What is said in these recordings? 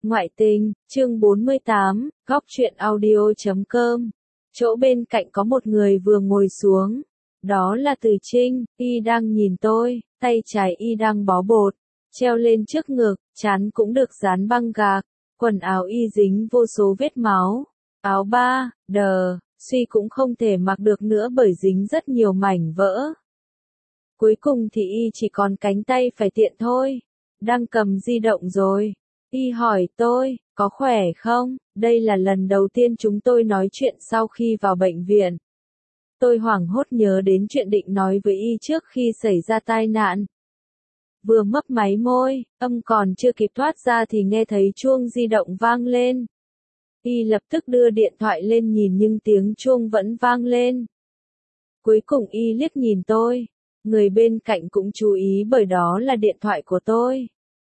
Ngoại tình, chương 48, góc truyện audio.com. Chỗ bên cạnh có một người vừa ngồi xuống. Đó là Từ Trinh, y đang nhìn tôi, tay trái y đang bó bột, treo lên trước ngực, trán cũng được dán băng gạc, quần áo y dính vô số vết máu. Áo ba, đờ, suy cũng không thể mặc được nữa bởi dính rất nhiều mảnh vỡ. Cuối cùng thì y chỉ còn cánh tay phải tiện thôi. Đang cầm di động rồi. Y hỏi tôi, có khỏe không? Đây là lần đầu tiên chúng tôi nói chuyện sau khi vào bệnh viện. Tôi hoảng hốt nhớ đến chuyện định nói với y trước khi xảy ra tai nạn. Vừa mấp máy môi, âm còn chưa kịp thoát ra thì nghe thấy chuông di động vang lên. Y lập tức đưa điện thoại lên nhìn nhưng tiếng chuông vẫn vang lên. Cuối cùng y liếc nhìn tôi. Người bên cạnh cũng chú ý bởi đó là điện thoại của tôi.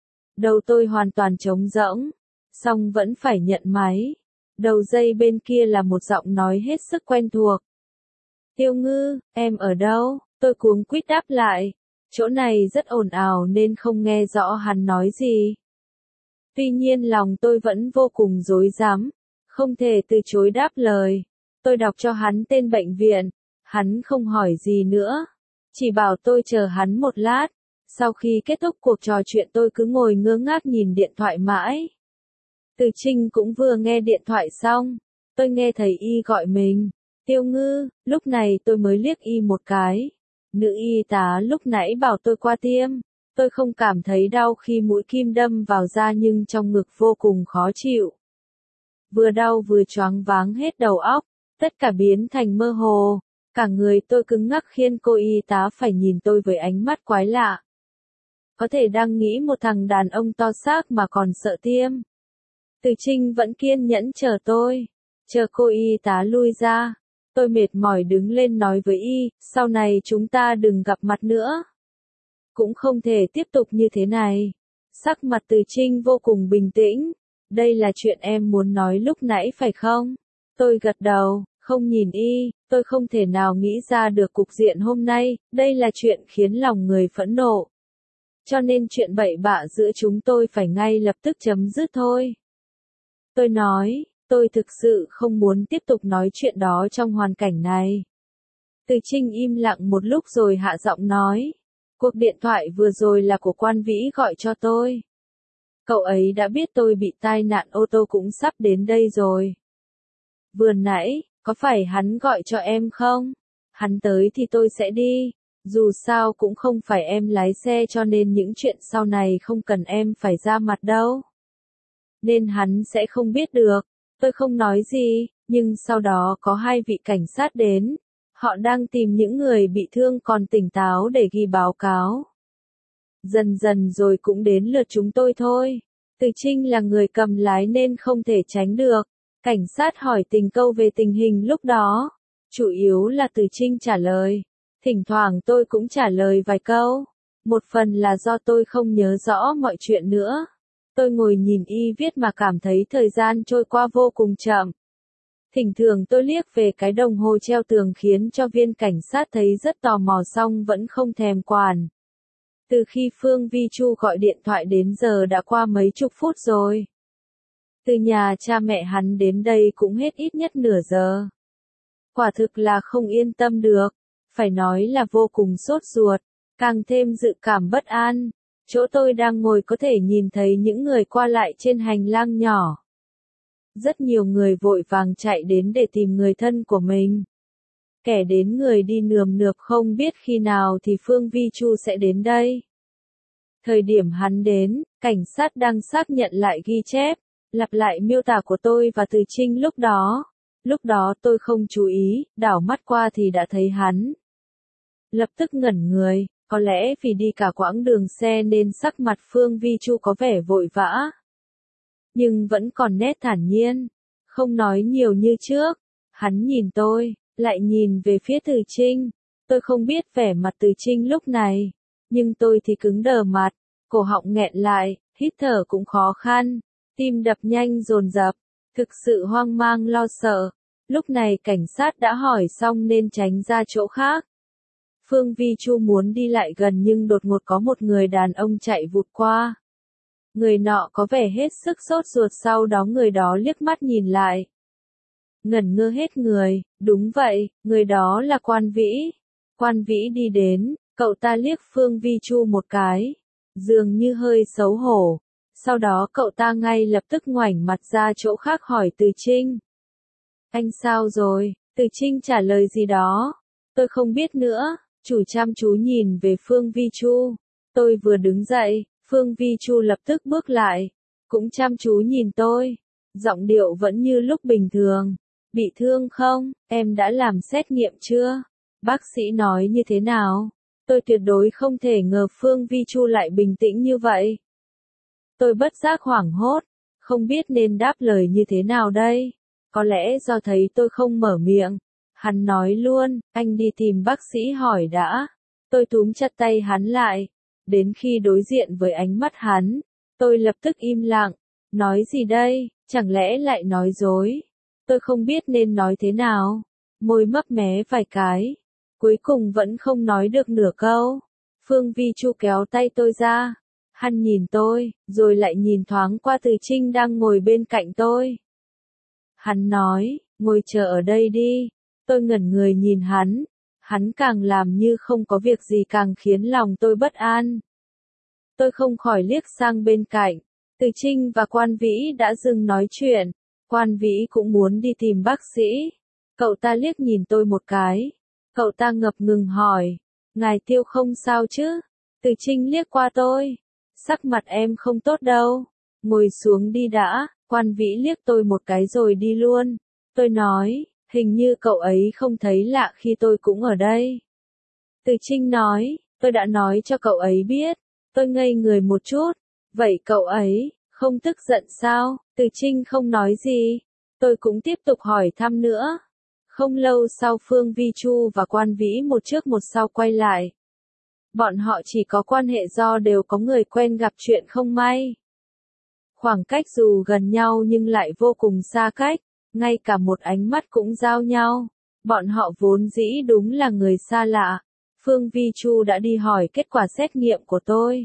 Đầu tôi hoàn toàn trống rỗng, song vẫn phải nhận máy. Đầu dây bên kia là một giọng nói hết sức quen thuộc. Tiêu Ngư, em ở đâu? Tôi cuống quýt đáp lại. Chỗ này rất ồn ào nên không nghe rõ hắn nói gì. Tuy nhiên lòng tôi vẫn vô cùng rối rắm, không thể từ chối đáp lời. Tôi đọc cho hắn tên bệnh viện, hắn không hỏi gì nữa, chỉ bảo tôi chờ hắn một lát. Sau khi kết thúc cuộc trò chuyện tôi cứ ngồi ngơ ngác nhìn điện thoại mãi. Từ Trinh cũng vừa nghe điện thoại xong, tôi nghe thấy y gọi mình, Tiêu Ngư, lúc này tôi mới liếc y một cái. Nữ y tá lúc nãy bảo tôi qua tiêm, tôi không cảm thấy đau khi mũi kim đâm vào da nhưng trong ngực vô cùng khó chịu. Vừa đau vừa choáng váng hết đầu óc, tất cả biến thành mơ hồ, cả người tôi cứng ngắc khiến cô y tá phải nhìn tôi với ánh mắt quái lạ. Có thể đang nghĩ một thằng đàn ông to xác mà còn sợ tiêm. Từ Trinh vẫn kiên nhẫn chờ tôi, chờ cô y tá lui ra. Tôi mệt mỏi đứng lên nói với y, sau này chúng ta đừng gặp mặt nữa. Cũng không thể tiếp tục như thế này. Sắc mặt Từ Trinh vô cùng bình tĩnh. Đây là chuyện em muốn nói lúc nãy phải không? Tôi gật đầu, không nhìn y, tôi không thể nào nghĩ ra được cục diện hôm nay, đây là chuyện khiến lòng người phẫn nộ. Cho nên chuyện bậy bạ giữa chúng tôi phải ngay lập tức chấm dứt thôi. Tôi nói, tôi thực sự không muốn tiếp tục nói chuyện đó trong hoàn cảnh này. Từ Trinh im lặng một lúc rồi hạ giọng nói, cuộc điện thoại vừa rồi là của Quan Vĩ gọi cho tôi. Cậu ấy đã biết tôi bị tai nạn ô tô cũng sắp đến đây rồi. Vừa nãy, có phải hắn gọi cho em không? Hắn tới thì tôi sẽ đi. Dù sao cũng không phải em lái xe cho nên những chuyện sau này không cần em phải ra mặt đâu. Nên hắn sẽ không biết được. Tôi không nói gì, nhưng sau đó có hai vị cảnh sát đến. Họ đang tìm những người bị thương còn tỉnh táo để ghi báo cáo. Dần dần rồi cũng đến lượt chúng tôi thôi. Từ Trinh là người cầm lái nên không thể tránh được. Cảnh sát hỏi tình câu về tình hình lúc đó. Chủ yếu là Từ Trinh trả lời. Thỉnh thoảng tôi cũng trả lời vài câu. Một phần là do tôi không nhớ rõ mọi chuyện nữa. Tôi ngồi nhìn y viết mà cảm thấy thời gian trôi qua vô cùng chậm. Thỉnh thoảng tôi liếc về cái đồng hồ treo tường khiến cho viên cảnh sát thấy rất tò mò song vẫn không thèm quản. Từ khi Phương Vi Chu gọi điện thoại đến giờ đã qua mấy chục phút rồi. Từ nhà cha mẹ hắn đến đây cũng hết ít nhất nửa giờ. Quả thực là không yên tâm được. Phải nói là vô cùng sốt ruột, càng thêm dự cảm bất an. Chỗ tôi đang ngồi có thể nhìn thấy những người qua lại trên hành lang nhỏ. Rất nhiều người vội vàng chạy đến để tìm người thân của mình. Kẻ đến người đi nườm nượp không biết khi nào thì Phương Vi Chu sẽ đến đây. Thời điểm hắn đến, cảnh sát đang xác nhận lại ghi chép, lặp lại miêu tả của tôi và Từ Trinh lúc đó. Lúc đó tôi không chú ý, đảo mắt qua thì đã thấy hắn. Lập tức ngẩn người, có lẽ vì đi cả quãng đường xe nên sắc mặt Phương Vi Chu có vẻ vội vã. Nhưng vẫn còn nét thản nhiên, không nói nhiều như trước. Hắn nhìn tôi, lại nhìn về phía Từ Trinh. Tôi không biết vẻ mặt Từ Trinh lúc này, nhưng tôi thì cứng đờ mặt, cổ họng nghẹn lại, hít thở cũng khó khăn, tim đập nhanh dồn dập, thực sự hoang mang lo sợ. Lúc này cảnh sát đã hỏi xong nên tránh ra chỗ khác. Phương Vi Chu muốn đi lại gần nhưng đột ngột có một người đàn ông chạy vụt qua. Người nọ có vẻ hết sức sốt ruột, sau đó người đó liếc mắt nhìn lại. Ngẩn ngơ hết người, đúng vậy, người đó là Quan Vĩ. Quan Vĩ đi đến, cậu ta liếc Phương Vi Chu một cái, dường như hơi xấu hổ. Sau đó cậu ta ngay lập tức ngoảnh mặt ra chỗ khác hỏi Từ Trinh. Anh sao rồi? Từ Trinh trả lời gì đó. Tôi không biết nữa, chủ chăm chú nhìn về Phương Vi Chu. Tôi vừa đứng dậy, Phương Vi Chu lập tức bước lại, cũng chăm chú nhìn tôi. Giọng điệu vẫn như lúc bình thường. Bị thương không? Em đã làm xét nghiệm chưa? Bác sĩ nói như thế nào? Tôi tuyệt đối không thể ngờ Phương Vi Chu lại bình tĩnh như vậy. Tôi bất giác hoảng hốt, không biết nên đáp lời như thế nào đây. Có lẽ do thấy tôi không mở miệng. Hắn nói luôn, anh đi tìm bác sĩ hỏi đã. Tôi túm chặt tay hắn lại. Đến khi đối diện với ánh mắt hắn, tôi lập tức im lặng. Nói gì đây, chẳng lẽ lại nói dối? Tôi không biết nên nói thế nào. Môi mấp mé vài cái. Cuối cùng vẫn không nói được nửa câu. Phương Vi Chu kéo tay tôi ra. Hắn nhìn tôi, rồi lại nhìn thoáng qua Từ Trinh đang ngồi bên cạnh tôi. Hắn nói, ngồi chờ ở đây đi. Tôi ngẩn người nhìn hắn. Hắn càng làm như không có việc gì càng khiến lòng tôi bất an. Tôi không khỏi liếc sang bên cạnh. Từ Trinh và Quan Vĩ đã dừng nói chuyện. Quan Vĩ cũng muốn đi tìm bác sĩ. Cậu ta liếc nhìn tôi một cái. Cậu ta ngập ngừng hỏi. Ngài Tiêu không sao chứ? Từ Trinh liếc qua tôi. Sắc mặt em không tốt đâu. Ngồi xuống đi đã. Quan Vĩ liếc tôi một cái rồi đi luôn. Tôi nói, hình như cậu ấy không thấy lạ khi tôi cũng ở đây. Từ Trinh nói, tôi đã nói cho cậu ấy biết. Tôi ngây người một chút. Vậy cậu ấy, không tức giận sao? Từ Trinh không nói gì. Tôi cũng tiếp tục hỏi thăm nữa. Không lâu sau Phương Vi Chu và Quan Vĩ một trước một sau quay lại. Bọn họ chỉ có quan hệ do đều có người quen gặp chuyện không may. Khoảng cách dù gần nhau nhưng lại vô cùng xa cách, ngay cả một ánh mắt cũng giao nhau. Bọn họ vốn dĩ đúng là người xa lạ. Phương Vi Chu đã đi hỏi kết quả xét nghiệm của tôi.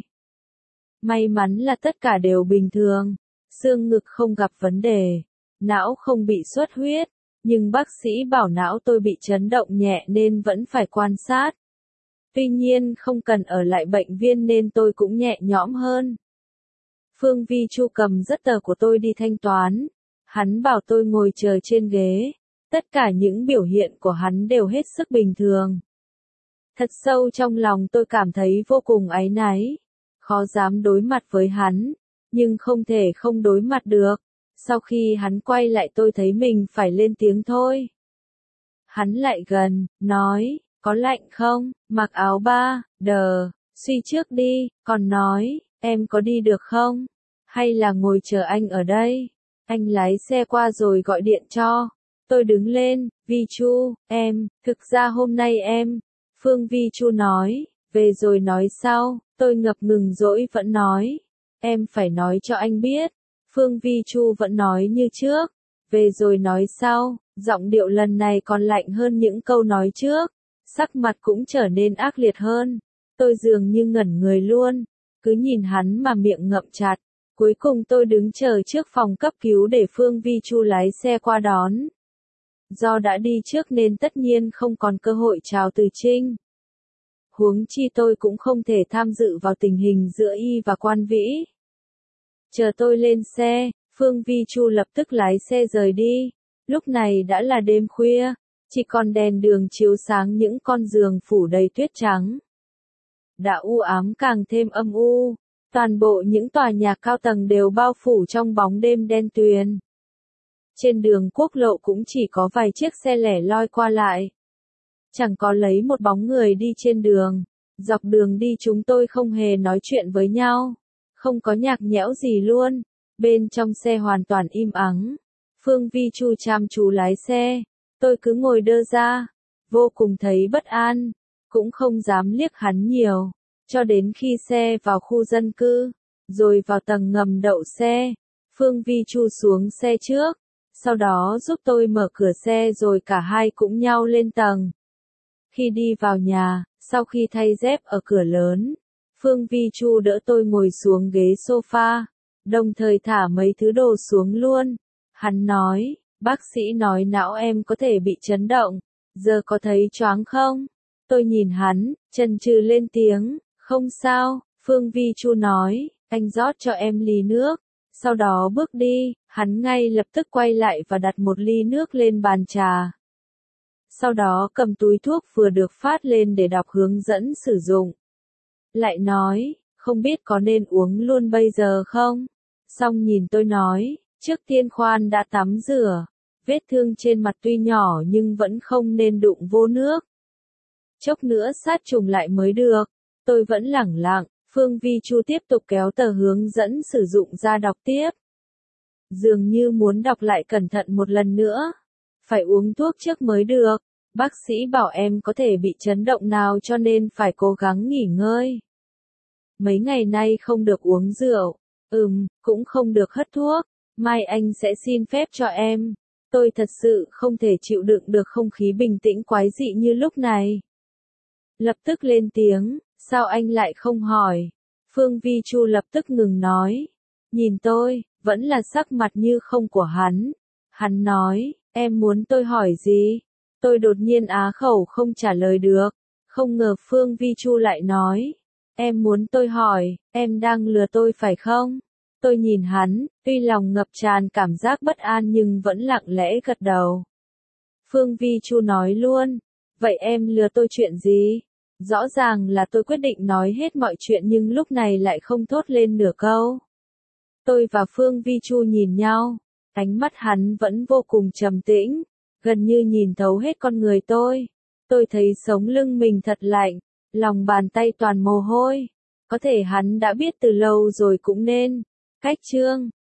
May mắn là tất cả đều bình thường. Xương ngực không gặp vấn đề. Não không bị xuất huyết. Nhưng bác sĩ bảo não tôi bị chấn động nhẹ nên vẫn phải quan sát. Tuy nhiên không cần ở lại bệnh viện nên tôi cũng nhẹ nhõm hơn. Phương Vi Chu cầm giấy tờ của tôi đi thanh toán. Hắn bảo tôi ngồi chờ trên ghế. Tất cả những biểu hiện của hắn đều hết sức bình thường. Thật sâu trong lòng tôi cảm thấy vô cùng áy náy. Khó dám đối mặt với hắn. Nhưng không thể không đối mặt được. Sau khi hắn quay lại tôi thấy mình phải lên tiếng thôi. Hắn lại gần, nói, có lạnh không, mặc áo ba, đờ, suy trước đi, còn nói, em có đi được không? Hay là ngồi chờ anh ở đây? Anh lái xe qua rồi gọi điện cho. Tôi đứng lên, Vi Chu, em, thực ra hôm nay em. Phương Vi Chu nói, về rồi nói sau, tôi ngập ngừng dỗi vẫn nói. Em phải nói cho anh biết. Phương Vi Chu vẫn nói như trước, về rồi nói sau, giọng điệu lần này còn lạnh hơn những câu nói trước, sắc mặt cũng trở nên ác liệt hơn. Tôi dường như ngẩn người luôn, cứ nhìn hắn mà miệng ngậm chặt. Cuối cùng tôi đứng chờ trước phòng cấp cứu để Phương Vi Chu lái xe qua đón. Do đã đi trước nên tất nhiên không còn cơ hội chào Từ Trinh. Huống chi tôi cũng không thể tham dự vào tình hình giữa y và Quan Vĩ. Chờ tôi lên xe, Phương Vi Chu lập tức lái xe rời đi. Lúc này đã là đêm khuya, chỉ còn đèn đường chiếu sáng những con giường phủ đầy tuyết trắng. Đã u ám càng thêm âm u, toàn bộ những tòa nhà cao tầng đều bao phủ trong bóng đêm đen tuyền. Trên đường quốc lộ cũng chỉ có vài chiếc xe lẻ loi qua lại. Chẳng có lấy một bóng người đi trên đường. Dọc đường đi chúng tôi không hề nói chuyện với nhau. Không có nhạc nhẽo gì luôn. Bên trong xe hoàn toàn im ắng. Phương Vi Chu chăm chú lái xe. Tôi cứ ngồi đơ ra. Vô cùng thấy bất an. Cũng không dám liếc hắn nhiều. Cho đến khi xe vào khu dân cư. Rồi vào tầng ngầm đậu xe. Phương Vi Chu xuống xe trước. Sau đó giúp tôi mở cửa xe rồi cả hai cũng nhau lên tầng. Khi đi vào nhà, sau khi thay dép ở cửa lớn, Phương Vi Chu đỡ tôi ngồi xuống ghế sofa. đồng thời thả mấy thứ đồ xuống luôn. Hắn nói, bác sĩ nói não em có thể bị chấn động, giờ có thấy choáng không? Tôi nhìn hắn, chần chừ lên tiếng, không sao, Phương Vi Chu nói, anh rót cho em ly nước, sau đó bước đi, hắn ngay lập tức quay lại và đặt một ly nước lên bàn trà. Sau đó cầm túi thuốc vừa được phát lên để đọc hướng dẫn sử dụng. Lại nói, không biết có nên uống luôn bây giờ không? Xong nhìn tôi nói, trước tiên khoan đã tắm rửa, vết thương trên mặt tuy nhỏ nhưng vẫn không nên đụng vô nước. Chốc nữa sát trùng lại mới được. Tôi vẫn lẳng lặng, Phương Vi Chu tiếp tục kéo tờ hướng dẫn sử dụng ra đọc tiếp. Dường như muốn đọc lại cẩn thận một lần nữa. Phải uống thuốc trước mới được. Bác sĩ bảo em có thể bị chấn động nào cho nên phải cố gắng nghỉ ngơi. Mấy ngày nay không được uống rượu. Cũng không được hất thuốc. Mai anh sẽ xin phép cho em. Tôi thật sự không thể chịu đựng được không khí bình tĩnh quái dị như lúc này. Lập tức lên tiếng, sao anh lại không hỏi? Phương Vi Chu lập tức ngừng nói. Nhìn tôi, vẫn là sắc mặt như không của hắn. Hắn nói, em muốn tôi hỏi gì? Tôi đột nhiên á khẩu không trả lời được. Không ngờ Phương Vi Chu lại nói, em muốn tôi hỏi, em đang lừa tôi phải không? Tôi nhìn hắn, tuy lòng ngập tràn cảm giác bất an nhưng vẫn lặng lẽ gật đầu. Phương Vi Chu nói luôn, vậy em lừa tôi chuyện gì? Rõ ràng là tôi quyết định nói hết mọi chuyện nhưng lúc này lại không thốt lên nửa câu. Tôi và Phương Vi Chu nhìn nhau, ánh mắt hắn vẫn vô cùng trầm tĩnh, gần như nhìn thấu hết con người tôi. Tôi thấy sống lưng mình thật lạnh, lòng bàn tay toàn mồ hôi. Có thể hắn đã biết từ lâu rồi cũng nên. Cách chương